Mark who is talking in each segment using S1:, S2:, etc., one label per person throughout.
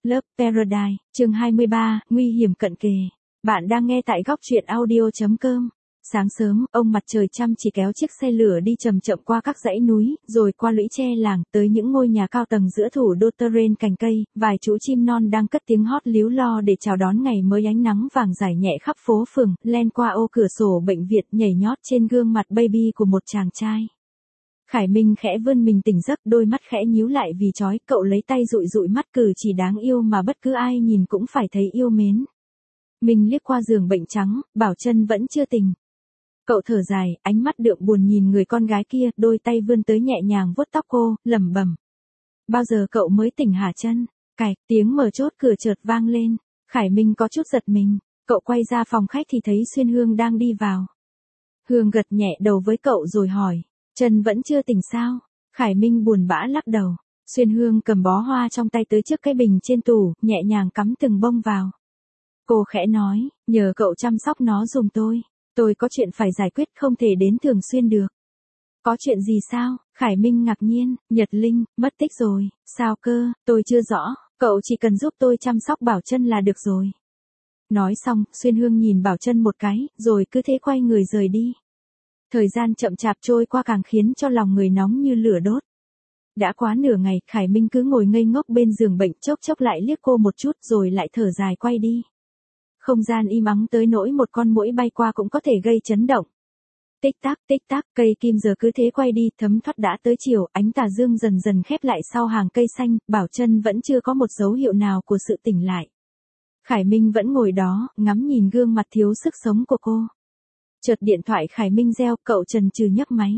S1: Love Paradise, chương 23, nguy hiểm cận kề. Bạn đang nghe tại góc truyện audio.com. Sáng sớm, ông mặt trời chăm chỉ kéo chiếc xe lửa đi chậm chậm qua các dãy núi, rồi qua lũy tre làng, tới những ngôi nhà cao tầng giữa thủ đô terrain cành cây, vài chú chim non đang cất tiếng hót líu lo để chào đón ngày mới, ánh nắng vàng rải nhẹ khắp phố phường, len qua ô cửa sổ bệnh viện, nhảy nhót trên gương mặt baby của một chàng trai. Khải Minh khẽ vươn mình tỉnh giấc, đôi mắt khẽ nhíu lại vì chói, cậu lấy tay dụi dụi mắt, cử chỉ đáng yêu mà bất cứ ai nhìn cũng phải thấy yêu mến. Mình liếc qua giường bệnh trắng, Bảo Trân vẫn chưa tỉnh. Cậu thở dài, ánh mắt đượm buồn nhìn người con gái kia, đôi tay vươn tới nhẹ nhàng vuốt tóc cô, lẩm bẩm. Bao giờ cậu mới tỉnh hả Trân? Cạch, tiếng mở chốt cửa chợt vang lên. Khải Minh có chút giật mình, cậu quay ra phòng khách thì thấy Xuyên Hương đang đi vào. Hương gật nhẹ đầu với cậu rồi hỏi. Trân vẫn chưa tỉnh sao? Khải Minh buồn bã lắc đầu. Xuyên Hương cầm bó hoa trong tay tới trước cái bình trên tủ, nhẹ nhàng cắm từng bông vào. Cô khẽ nói, nhờ cậu chăm sóc nó giùm tôi có chuyện phải giải quyết, không thể đến thường xuyên được. Có chuyện gì sao? Khải Minh ngạc nhiên, Nhật Linh, mất tích rồi, sao cơ, tôi chưa rõ, cậu chỉ cần giúp tôi chăm sóc Bảo Trân là được rồi. Nói xong, Xuyên Hương nhìn Bảo Trân một cái, rồi cứ thế quay người rời đi. Thời gian chậm chạp trôi qua càng khiến cho lòng người nóng như lửa đốt. Đã quá nửa ngày, Khải Minh cứ ngồi ngây ngốc bên giường bệnh, chốc chốc lại liếc cô một chút rồi lại thở dài quay đi. Không gian im ắng tới nỗi một con muỗi bay qua cũng có thể gây chấn động. Tích tắc, cây kim giờ cứ thế quay đi, thấm thoát đã tới chiều, ánh tà dương dần dần khép lại sau hàng cây xanh, Bảo Trân vẫn chưa có một dấu hiệu nào của sự tỉnh lại. Khải Minh vẫn ngồi đó, ngắm nhìn gương mặt thiếu sức sống của cô. Chợt điện thoại Khải Minh reo, cậu chần chừ nhấc máy.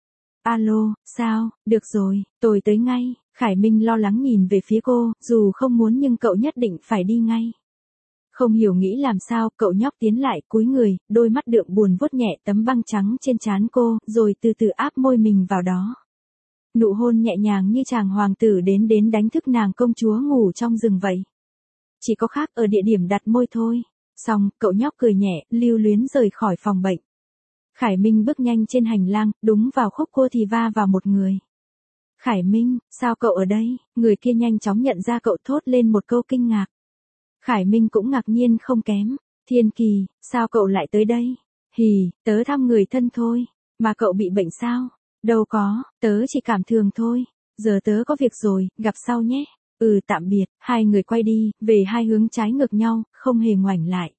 S1: Alo, sao, được rồi, tôi tới ngay. Khải Minh lo lắng nhìn về phía cô, dù không muốn nhưng cậu nhất định phải đi ngay. Không hiểu nghĩ làm sao, cậu nhóc tiến lại, cúi người, đôi mắt đượm buồn vuốt nhẹ tấm băng trắng trên trán cô, rồi từ từ áp môi mình vào đó. Nụ hôn nhẹ nhàng như chàng hoàng tử đến đánh thức nàng công chúa ngủ trong rừng vậy. Chỉ có khác ở địa điểm đặt môi thôi. Xong, cậu nhóc cười nhẹ, lưu luyến rời khỏi phòng bệnh. Khải Minh bước nhanh trên hành lang, đúng vào khúc cua thì va vào một người. Khải Minh, sao cậu ở đây? Người kia nhanh chóng nhận ra cậu, thốt lên một câu kinh ngạc. Khải Minh cũng ngạc nhiên không kém. Thiên Kỳ, sao cậu lại tới đây? Hì, tớ thăm người thân thôi. Mà cậu bị bệnh sao? Đâu có, tớ chỉ cảm thường thôi. Giờ tớ có việc rồi, gặp sau nhé. Tạm biệt. Hai người quay đi, về hai hướng trái ngược nhau, không hề ngoảnh lại.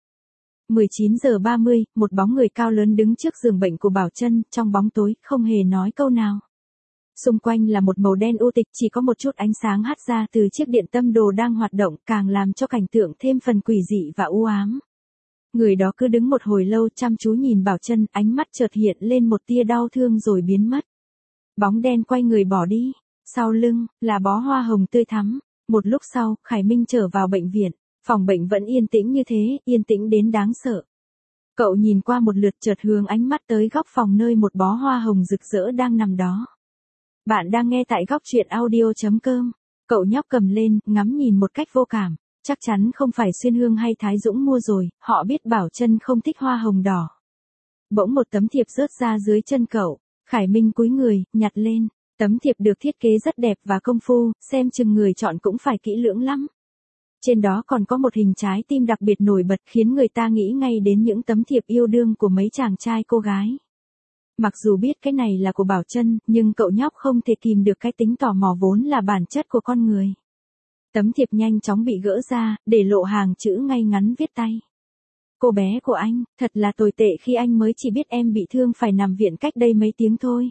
S1: 19:30, một bóng người cao lớn đứng trước giường bệnh của Bảo Trân, trong bóng tối, không hề nói câu nào. Xung quanh là một màu đen u tịch, chỉ có một chút ánh sáng hắt ra từ chiếc điện tâm đồ đang hoạt động, càng làm cho cảnh tượng thêm phần quỷ dị và u ám. Người đó cứ đứng một hồi lâu chăm chú nhìn Bảo Trân, ánh mắt chợt hiện lên một tia đau thương rồi biến mất. Bóng đen quay người bỏ đi, sau lưng, là bó hoa hồng tươi thắm. Một lúc sau, Khải Minh trở vào bệnh viện, phòng bệnh vẫn yên tĩnh như thế, yên tĩnh đến đáng sợ. Cậu nhìn qua một lượt chợt hướng ánh mắt tới góc phòng nơi một bó hoa hồng rực rỡ đang nằm đó. Bạn đang nghe tại góc truyện audio.com. Cậu nhóc cầm lên, ngắm nhìn một cách vô cảm. Chắc chắn không phải Xuyên Hương hay Thái Dũng mua rồi, họ biết Bảo Trân không thích hoa hồng đỏ. Bỗng một tấm thiệp rớt ra dưới chân cậu. Khải Minh cúi người, nhặt lên. Tấm thiệp được thiết kế rất đẹp và công phu, xem chừng người chọn cũng phải kỹ lưỡng lắm. Trên đó còn có một hình trái tim đặc biệt nổi bật, khiến người ta nghĩ ngay đến những tấm thiệp yêu đương của mấy chàng trai cô gái. Mặc dù biết cái này là của Bảo Trân, nhưng cậu nhóc không thể kìm được cái tính tò mò vốn là bản chất của con người. Tấm thiệp nhanh chóng bị gỡ ra, để lộ hàng chữ ngay ngắn viết tay. Cô bé của anh, thật là tồi tệ khi anh mới chỉ biết em bị thương phải nằm viện cách đây mấy tiếng thôi.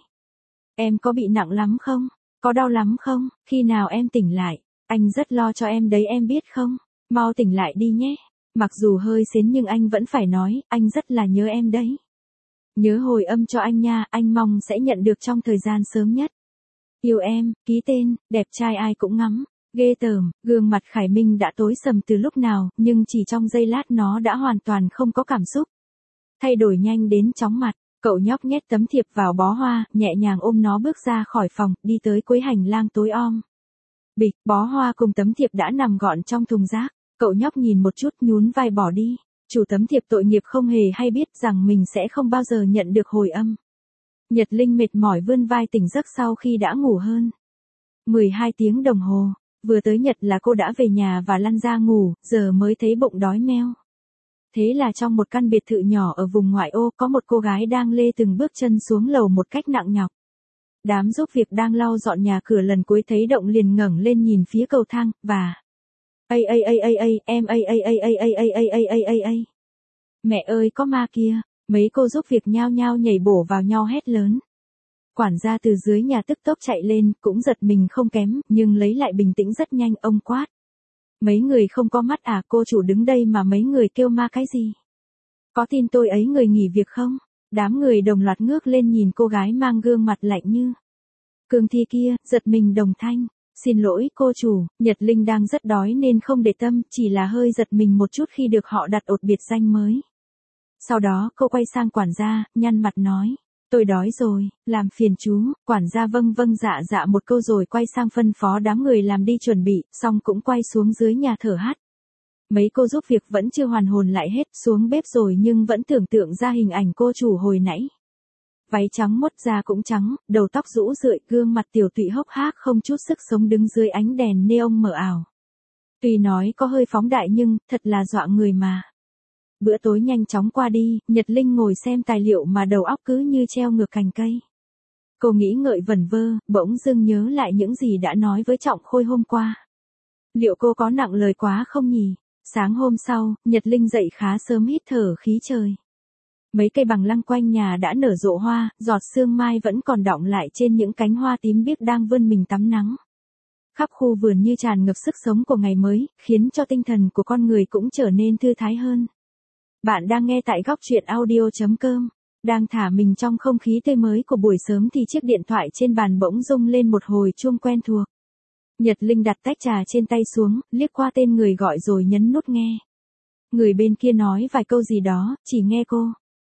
S1: Em có bị nặng lắm không? Có đau lắm không? Khi nào em tỉnh lại? Anh rất lo cho em đấy em biết không? Mau tỉnh lại đi nhé. Mặc dù hơi sến nhưng anh vẫn phải nói, anh rất là nhớ em đấy. Nhớ hồi âm cho anh nha, anh mong sẽ nhận được trong thời gian sớm nhất. Yêu em, ký tên, đẹp trai ai cũng ngắm. Ghê tởm, gương mặt Khải Minh đã tối sầm từ lúc nào, nhưng chỉ trong giây lát nó đã hoàn toàn không có cảm xúc. Thay đổi nhanh đến chóng mặt. Cậu nhóc nhét tấm thiệp vào bó hoa, nhẹ nhàng ôm nó bước ra khỏi phòng, đi tới cuối hành lang tối om. Bịch, bó hoa cùng tấm thiệp đã nằm gọn trong thùng rác. Cậu nhóc nhìn một chút nhún vai bỏ đi. Chủ tấm thiệp tội nghiệp không hề hay biết rằng mình sẽ không bao giờ nhận được hồi âm. Nhật Linh mệt mỏi vươn vai tỉnh giấc sau khi đã ngủ hơn 12 tiếng đồng hồ. Vừa tới Nhật là cô đã về nhà và lăn ra ngủ, giờ mới thấy bụng đói meo. Thế là trong một căn biệt thự nhỏ ở vùng ngoại ô có một cô gái đang lê từng bước chân xuống lầu một cách nặng nhọc. Đám giúp việc đang lau dọn nhà cửa lần cuối thấy động liền ngẩng lên nhìn phía cầu thang, và... em Mẹ ơi có ma kia, mấy cô giúp việc nhao nhao nhảy bổ vào nhau hét lớn. Quản gia từ dưới nhà tức tốc chạy lên, cũng giật mình không kém, nhưng lấy lại bình tĩnh rất nhanh, ông quát. Mấy người không có mắt à, cô chủ đứng đây mà mấy người kêu ma cái gì? Có tin tôi ấy người nghỉ việc không? Đám người đồng loạt ngước lên nhìn cô gái mang gương mặt lạnh như cương thi kia, giật mình đồng thanh. Xin lỗi cô chủ, Nhật Linh đang rất đói nên không để tâm, chỉ là hơi giật mình một chút khi được họ đặt ột biệt danh mới. Sau đó cô quay sang quản gia, nhăn mặt nói. Tôi đói rồi, làm phiền chú, quản gia vâng vâng dạ dạ một câu rồi quay sang phân phó đám người làm đi chuẩn bị, xong cũng quay xuống dưới nhà thở hắt. Mấy cô giúp việc vẫn chưa hoàn hồn lại hết, xuống bếp rồi nhưng vẫn tưởng tượng ra hình ảnh cô chủ hồi nãy. Váy trắng mốt da cũng trắng, đầu tóc rũ rượi, gương mặt tiểu tụy hốc hác không chút sức sống đứng dưới ánh đèn neon mờ ảo. Tuy nói có hơi phóng đại nhưng, thật là dọa người mà. Bữa tối nhanh chóng qua đi, Nhật Linh ngồi xem tài liệu mà đầu óc cứ như treo ngược cành cây. Cô nghĩ ngợi vẩn vơ, bỗng dưng nhớ lại những gì đã nói với Trọng Khôi hôm qua. Liệu cô có nặng lời quá không nhỉ? Sáng hôm sau, Nhật Linh dậy khá sớm hít thở khí trời. Mấy cây bằng lăng quanh nhà đã nở rộ hoa, giọt sương mai vẫn còn đọng lại trên những cánh hoa tím biếc đang vươn mình tắm nắng. Khắp khu vườn như tràn ngập sức sống của ngày mới, khiến cho tinh thần của con người cũng trở nên thư thái hơn. Bạn đang nghe tại góc truyện audio.com. Đang thả mình trong không khí tươi mới của buổi sớm thì chiếc điện thoại trên bàn bỗng rung lên một hồi chuông quen thuộc. Nhật Linh đặt tách trà trên tay xuống, liếc qua tên người gọi rồi nhấn nút nghe. Người bên kia nói vài câu gì đó, chỉ nghe cô.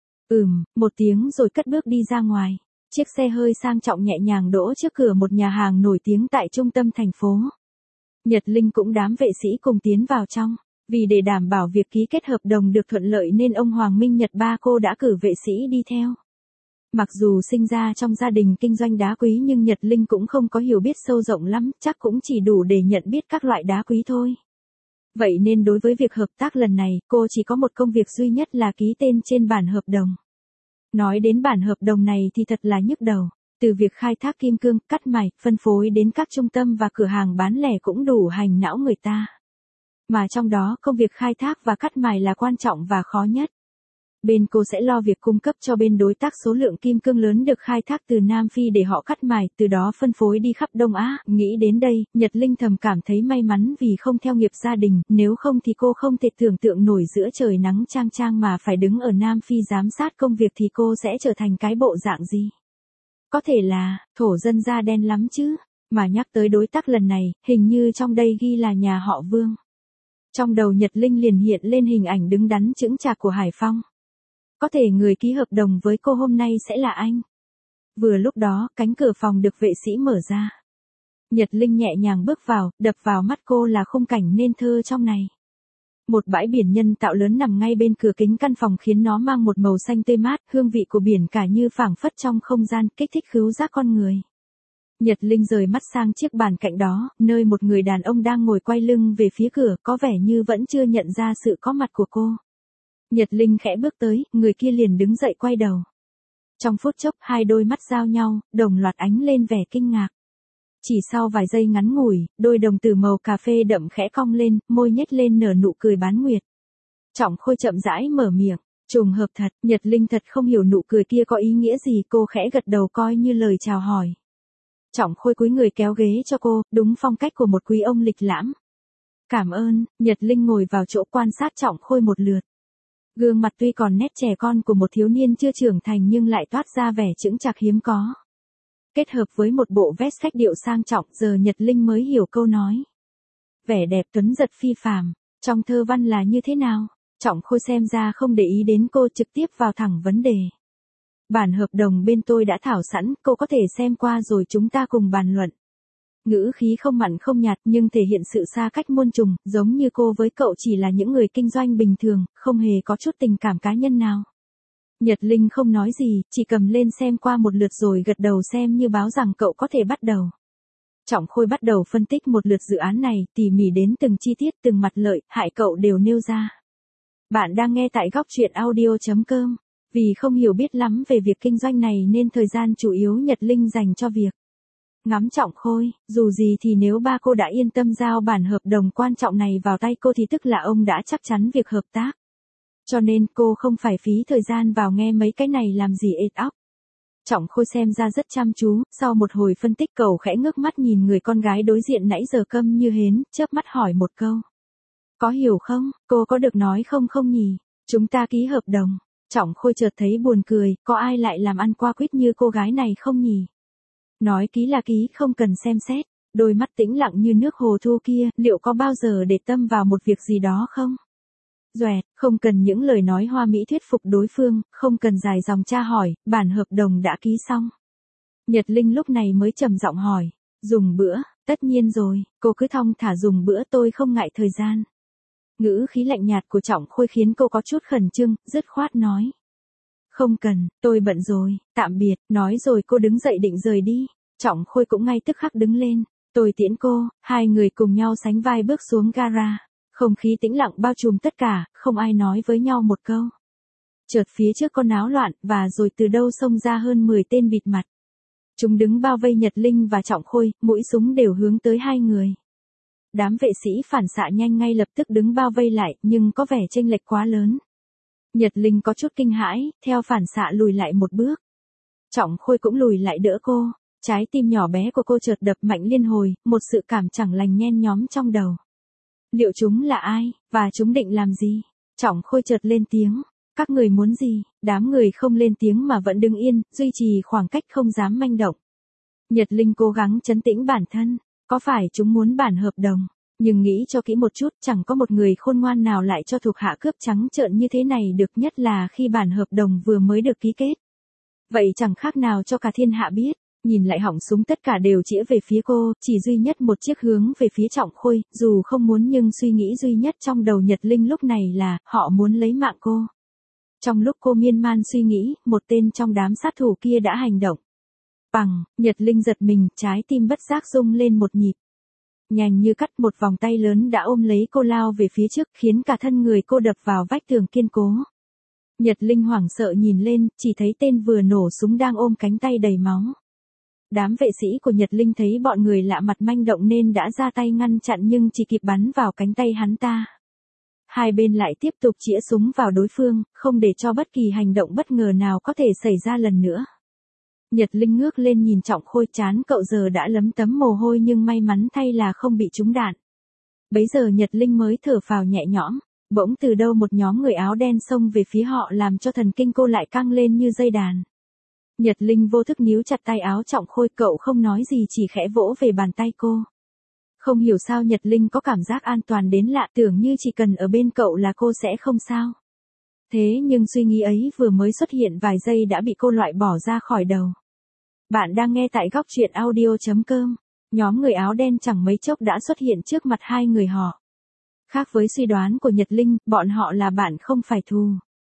S1: Một tiếng rồi cất bước đi ra ngoài. Chiếc xe hơi sang trọng nhẹ nhàng đỗ trước cửa một nhà hàng nổi tiếng tại trung tâm thành phố. Nhật Linh cũng đám vệ sĩ cùng tiến vào trong. Vì để đảm bảo việc ký kết hợp đồng được thuận lợi nên ông Hoàng Minh Nhật ba cô đã cử vệ sĩ đi theo. Mặc dù sinh ra trong gia đình kinh doanh đá quý nhưng Nhật Linh cũng không có hiểu biết sâu rộng lắm, chắc cũng chỉ đủ để nhận biết các loại đá quý thôi. Vậy nên đối với việc hợp tác lần này, cô chỉ có một công việc duy nhất là ký tên trên bản hợp đồng. Nói đến bản hợp đồng này thì thật là nhức đầu. Từ việc khai thác kim cương, cắt mài, phân phối đến các trung tâm và cửa hàng bán lẻ cũng đủ hành não người ta. Mà trong đó công việc khai thác và cắt mài là quan trọng và khó nhất. Bên cô sẽ lo việc cung cấp cho bên đối tác số lượng kim cương lớn được khai thác từ Nam Phi để họ cắt mài, từ đó phân phối đi khắp Đông Á. Nghĩ đến đây, Nhật Linh thầm cảm thấy may mắn vì không theo nghiệp gia đình, nếu không thì cô không thể tưởng tượng nổi giữa trời nắng chang chang mà phải đứng ở Nam Phi giám sát công việc thì cô sẽ trở thành cái bộ dạng gì. Có thể là, thổ dân da đen lắm chứ, mà nhắc tới đối tác lần này, hình như trong đây ghi là nhà họ Vương. Trong đầu Nhật Linh liền hiện lên hình ảnh đứng đắn chững chạc của Hải Phong. Có thể người ký hợp đồng với cô hôm nay sẽ là anh. Vừa lúc đó, cánh cửa phòng được vệ sĩ mở ra. Nhật Linh nhẹ nhàng bước vào, đập vào mắt cô là khung cảnh nên thơ trong này. Một bãi biển nhân tạo lớn nằm ngay bên cửa kính căn phòng khiến nó mang một màu xanh tươi mát, hương vị của biển cả như phảng phất trong không gian, kích thích khứu giác con người. Nhật Linh rời mắt sang chiếc bàn cạnh đó, nơi một người đàn ông đang ngồi quay lưng về phía cửa, có vẻ như vẫn chưa nhận ra sự có mặt của cô. Nhật Linh khẽ bước tới, người kia liền đứng dậy quay đầu. Trong phút chốc, hai đôi mắt giao nhau, đồng loạt ánh lên vẻ kinh ngạc. Chỉ sau vài giây ngắn ngủi, đôi đồng tử màu cà phê đậm khẽ cong lên, môi nhếch lên nở nụ cười bán nguyệt. Trọng Khôi chậm rãi mở miệng, trùng hợp thật, Nhật Linh thật không hiểu nụ cười kia có ý nghĩa gì, cô khẽ gật đầu coi như lời chào hỏi. Trọng Khôi cúi người kéo ghế cho cô, đúng phong cách của một quý ông lịch lãm. Cảm ơn, Nhật Linh ngồi vào chỗ quan sát Trọng Khôi một lượt. Gương mặt tuy còn nét trẻ con của một thiếu niên chưa trưởng thành nhưng lại toát ra vẻ chững chạc hiếm có. Kết hợp với một bộ vest khách điệu sang trọng, giờ Nhật Linh mới hiểu câu nói. Vẻ đẹp tuấn giật phi phàm, trong thơ văn là như thế nào? Trọng Khôi xem ra không để ý đến cô, trực tiếp vào thẳng vấn đề. Bản hợp đồng bên tôi đã thảo sẵn, cô có thể xem qua rồi chúng ta cùng bàn luận. Ngữ khí không mặn không nhạt nhưng thể hiện sự xa cách muôn trùng, giống như cô với cậu chỉ là những người kinh doanh bình thường, không hề có chút tình cảm cá nhân nào. Nhật Linh không nói gì, chỉ cầm lên xem qua một lượt rồi gật đầu xem như báo rằng cậu có thể bắt đầu. Trọng Khôi bắt đầu phân tích một lượt dự án này, tỉ mỉ đến từng chi tiết, từng mặt lợi, hại cậu đều nêu ra. Bạn đang nghe tại góc truyện audio.com. Vì không hiểu biết lắm về việc kinh doanh này nên thời gian chủ yếu Nhật Linh dành cho việc ngắm Trọng Khôi. Dù gì thì nếu ba cô đã yên tâm giao bản hợp đồng quan trọng này vào tay cô thì tức là ông đã chắc chắn việc hợp tác. Cho nên cô không phải phí thời gian vào nghe mấy cái này làm gì ệt óc. Trọng Khôi xem ra rất chăm chú, sau một hồi phân tích cậu khẽ ngước mắt nhìn người con gái đối diện nãy giờ câm như hến, chớp mắt hỏi một câu. Có hiểu không, cô có được nói không nhỉ? Chúng ta ký hợp đồng. Trọng Khôi chợt thấy buồn cười, có ai lại làm ăn qua quýt như cô gái này không nhỉ? Nói ký là ký, không cần xem xét. Đôi mắt tĩnh lặng như nước hồ thu kia, liệu có bao giờ để tâm vào một việc gì đó không? Doẹt, không cần những lời nói hoa mỹ thuyết phục đối phương, không cần dài dòng tra hỏi, bản hợp đồng đã ký xong. Nhật Linh lúc này mới trầm giọng hỏi, dùng bữa, tất nhiên rồi, cô cứ thong thả dùng bữa, tôi không ngại thời gian. Ngữ khí lạnh nhạt của Trọng Khôi khiến cô có chút khẩn trương, dứt khoát nói. Không cần, tôi bận rồi, tạm biệt, nói rồi cô đứng dậy định rời đi. Trọng Khôi cũng ngay tức khắc đứng lên, tôi tiễn cô, hai người cùng nhau sánh vai bước xuống gara. Không khí tĩnh lặng bao trùm tất cả, không ai nói với nhau một câu. Chợt phía trước có náo loạn, và rồi từ đâu xông ra hơn 10 tên bịt mặt. Chúng đứng bao vây Nhật Linh và Trọng Khôi, mũi súng đều hướng tới hai người. Đám vệ sĩ phản xạ nhanh ngay lập tức đứng bao vây lại, nhưng có vẻ chênh lệch quá lớn. Nhật Linh có chút kinh hãi, theo phản xạ lùi lại một bước. Trọng Khôi cũng lùi lại đỡ cô, trái tim nhỏ bé của cô chợt đập mạnh liên hồi, một sự cảm chẳng lành nhen nhóm trong đầu. Liệu chúng là ai, và chúng định làm gì? Trọng Khôi chợt lên tiếng. Các người muốn gì? Đám người không lên tiếng mà vẫn đứng yên, duy trì khoảng cách không dám manh động. Nhật Linh cố gắng trấn tĩnh bản thân. Có phải chúng muốn bản hợp đồng? Nhưng nghĩ cho kỹ một chút, chẳng có một người khôn ngoan nào lại cho thuộc hạ cướp trắng trợn như thế này được, nhất là khi bản hợp đồng vừa mới được ký kết. Vậy chẳng khác nào cho cả thiên hạ biết. Nhìn lại họng súng tất cả đều chĩa về phía cô, chỉ duy nhất một chiếc hướng về phía Trọng Khôi, dù không muốn nhưng suy nghĩ duy nhất trong đầu Nhật Linh lúc này là, họ muốn lấy mạng cô. Trong lúc cô miên man suy nghĩ, một tên trong đám sát thủ kia đã hành động. Bằng, Nhật Linh giật mình, trái tim bất giác rung lên một nhịp. Nhanh như cắt, một vòng tay lớn đã ôm lấy cô lao về phía trước, khiến cả thân người cô đập vào vách tường kiên cố. Nhật Linh hoảng sợ nhìn lên, chỉ thấy tên vừa nổ súng đang ôm cánh tay đầy máu. Đám vệ sĩ của Nhật Linh thấy bọn người lạ mặt manh động nên đã ra tay ngăn chặn nhưng chỉ kịp bắn vào cánh tay hắn ta. Hai bên lại tiếp tục chĩa súng vào đối phương, không để cho bất kỳ hành động bất ngờ nào có thể xảy ra lần nữa. Nhật Linh ngước lên nhìn Trọng Khôi, trán cậu giờ đã lấm tấm mồ hôi nhưng may mắn thay là không bị trúng đạn. Bấy giờ Nhật Linh mới thở phào nhẹ nhõm, bỗng từ đâu một nhóm người áo đen xông về phía họ làm cho thần kinh cô lại căng lên như dây đàn. Nhật Linh vô thức níu chặt tay áo Trọng Khôi, cậu không nói gì chỉ khẽ vỗ về bàn tay cô. Không hiểu sao Nhật Linh có cảm giác an toàn đến lạ, tưởng như chỉ cần ở bên cậu là cô sẽ không sao. Thế nhưng suy nghĩ ấy vừa mới xuất hiện vài giây đã bị cô loại bỏ ra khỏi đầu. Bạn đang nghe tại góc truyện audio.com. Nhóm người áo đen chẳng mấy chốc đã xuất hiện trước mặt hai người họ. Khác với suy đoán của Nhật Linh, bọn họ là bạn không phải thù.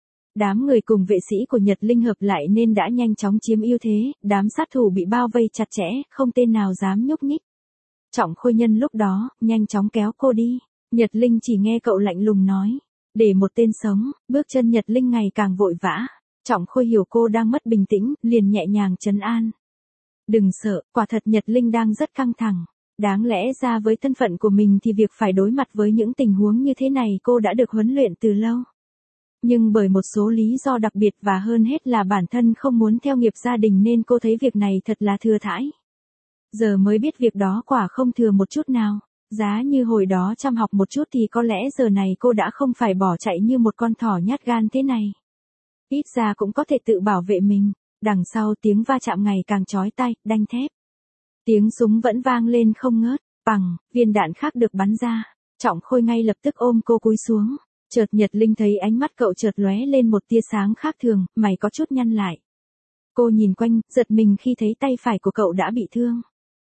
S1: Đám người cùng vệ sĩ của Nhật Linh hợp lại nên đã nhanh chóng chiếm ưu thế, đám sát thủ bị bao vây chặt chẽ, không tên nào dám nhúc nhích. Trọng Khôi nhân lúc đó, nhanh chóng kéo cô đi. Nhật Linh chỉ nghe cậu lạnh lùng nói. Để một tên sống, bước chân Nhật Linh ngày càng vội vã. Trọng Khôi hiểu cô đang mất bình tĩnh, liền nhẹ nhàng trấn an. Đừng sợ, quả thật Nhật Linh đang rất căng thẳng. Đáng lẽ ra với thân phận của mình thì việc phải đối mặt với những tình huống như thế này cô đã được huấn luyện từ lâu. Nhưng bởi một số lý do đặc biệt và hơn hết là bản thân không muốn theo nghiệp gia đình nên cô thấy việc này thật là thừa thãi. Giờ mới biết việc đó quả không thừa một chút nào. Giá như hồi đó chăm học một chút thì có lẽ giờ này cô đã không phải bỏ chạy như một con thỏ nhát gan thế này. Ít ra cũng có thể tự bảo vệ mình. Đằng sau tiếng va chạm ngày càng chói tai, đanh thép. Tiếng súng vẫn vang lên không ngớt, bằng, viên đạn khác được bắn ra. Trọng Khôi ngay lập tức ôm cô cúi xuống. Chợt Nhật Linh thấy ánh mắt cậu chợt lóe lên một tia sáng khác thường, mày có chút nhăn lại. Cô nhìn quanh, giật mình khi thấy tay phải của cậu đã bị thương.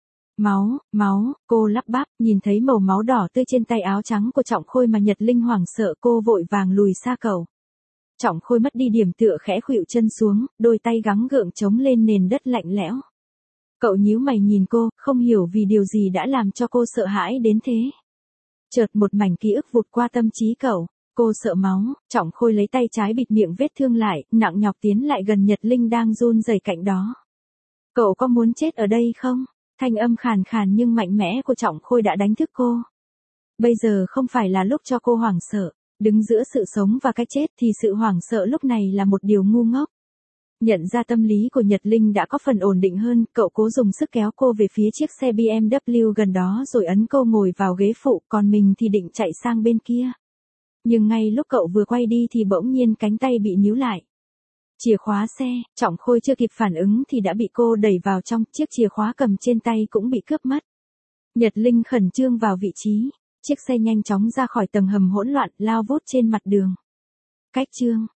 S1: Máu, cô lắp bắp, nhìn thấy màu máu đỏ tươi trên tay áo trắng của Trọng Khôi mà Nhật Linh hoảng sợ, cô vội vàng lùi xa cậu. Trọng Khôi mất đi điểm tựa, khẽ khuỵu chân xuống, đôi tay gắng gượng chống lên nền đất lạnh lẽo. Cậu nhíu mày nhìn cô, không hiểu vì điều gì đã làm cho cô sợ hãi đến thế. Chợt một mảnh ký ức vụt qua tâm trí cậu. Cô sợ máu, Trọng Khôi lấy tay trái bịt miệng vết thương lại, nặng nhọc tiến lại gần Nhật Linh đang run rẩy cạnh đó. Cậu có muốn chết ở đây không? Thanh âm khàn khàn nhưng mạnh mẽ của Trọng Khôi đã đánh thức cô. Bây giờ không phải là lúc cho cô hoảng sợ. Đứng giữa sự sống và cái chết thì sự hoảng sợ lúc này là một điều ngu ngốc. Nhận ra tâm lý của Nhật Linh đã có phần ổn định hơn, cậu cố dùng sức kéo cô về phía chiếc xe BMW gần đó rồi ấn cô ngồi vào ghế phụ, còn mình thì định chạy sang bên kia. Nhưng ngay lúc cậu vừa quay đi thì bỗng nhiên cánh tay bị níu lại. Chìa khóa xe, Trọng Khôi chưa kịp phản ứng thì đã bị cô đẩy vào trong, chiếc chìa khóa cầm trên tay cũng bị cướp mất. Nhật Linh khẩn trương vào vị trí, chiếc xe nhanh chóng ra khỏi tầng hầm hỗn loạn, lao vút trên mặt đường. Cách chương